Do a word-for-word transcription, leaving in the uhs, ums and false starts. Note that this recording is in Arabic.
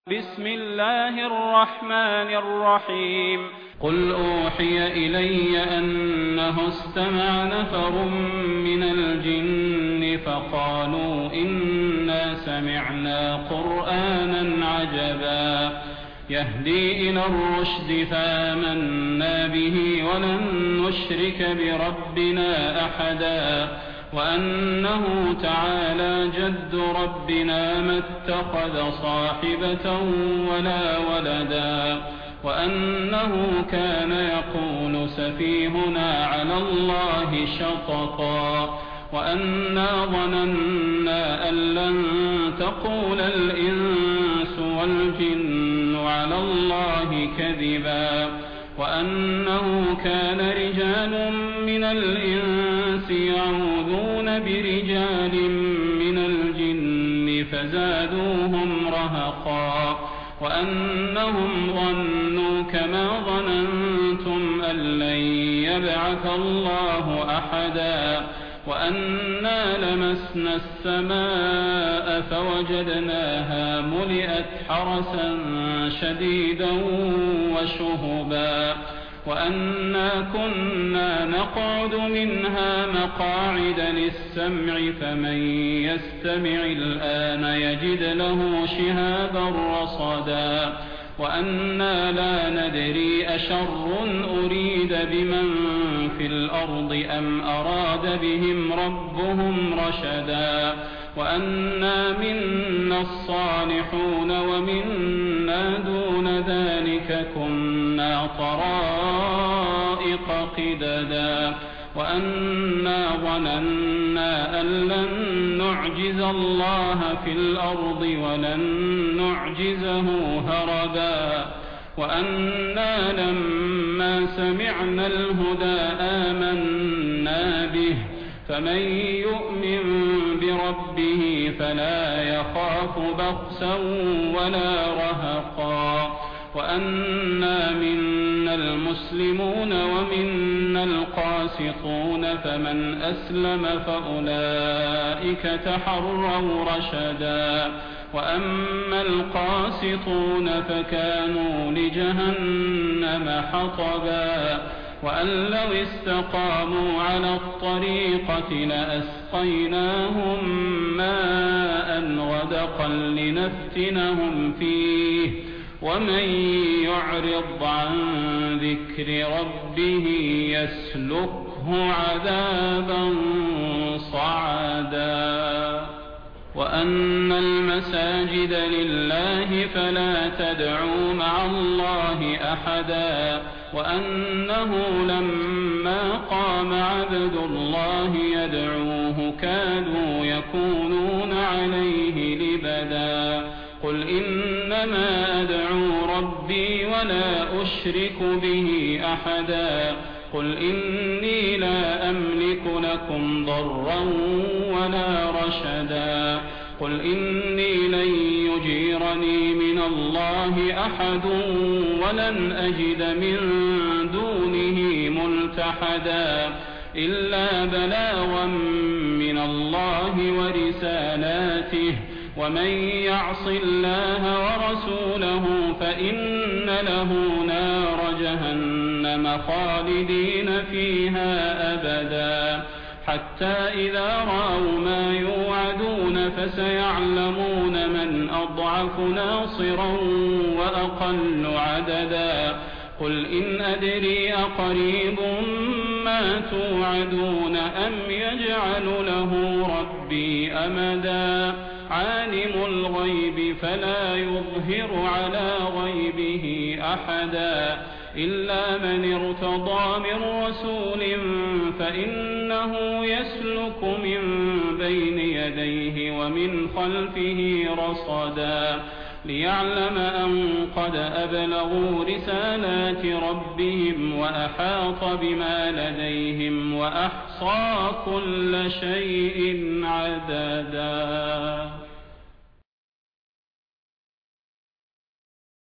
بسم الله الرحمن الرحيم قل أوحي إلي أنه استمع نفر من الجن فقالوا إنا سمعنا قرآنا عجبا يهدي إلى الرشد فآمنا به ولن نشرك بربنا أحدا وأنه تعالى جد ربنا ما اتخذ صاحبة ولا ولدا وأنه كان يقول سفيهنا على الله شططا وأنا ظننا أن لن تقول الإنس والجن على الله كذبا وأنه كان رجال من الإنس يعوذون برجال من الجن فزادوهم رهقا وأنهم ظنوا كما ظننتم أن لن يبعث الله أحدا وأنا لمسنا السماء فوجدناها ملئت حرسا شديدا وشهبا وأنا كنا نقعد منها مقاعد للسمع فمن يستمع الآن يجد له شهابا رصدا وأنا لا ندري أشر أريد بمن في الأرض أم أراد بهم ربهم رشدا وأنا منا الصالحون ومنا دون ذلك كنا طرائق قددا وأنا ظننا أن لن نعجز الله في الأرض ولن نعجزه هربا وأنا لما سمعنا الهدى آمنا به فمن يؤمن بربه فلا يخاف بخسا ولا رهقا وأنا منا المسلمون ومنا القاسطون فمن أسلم فأولئك تحروا رشدا وأما القاسطون فكانوا لجهنم حطبا وأن لو استقاموا على الطريقة لأسقيناهم ماء غدقا لنفتنهم فيه ومن يعرض عن ذكر ربه يسلكه عذابا صعدا وأن المساجد لله فلا تدعوا مع الله أحدا وأنه لما قام عبد الله يدعوه كادوا يكونون عليه لبدا قل إنما أدعو ربي ولا أشرك به أحدا قل إني لا أملك لكم ضرا ولا رشدا قل إني لن يجيرني من الله أحد ولن أجد من دونه ملتحدا إلا بلاغا من الله ورسالاته ومن يعص الله ورسوله فإن له نار جهنم خالدين فيها أبدا حتى إذا رأوا ما يوعدون فسيعلمون من أضعف ناصرا وأقل عددا قل إن أدري أقريب ما توعدون أم يجعل له ربي أمدا عالم الغيب فلا يظهر على غيبه أحدا إلا من ارتضى من رسول فإنه يسلك من بين يديه ومن خلفه رصدا ليعلم أن قد أبلغوا رسالات ربهم وأحاط بما لديهم وأحصى كل شيء عددا.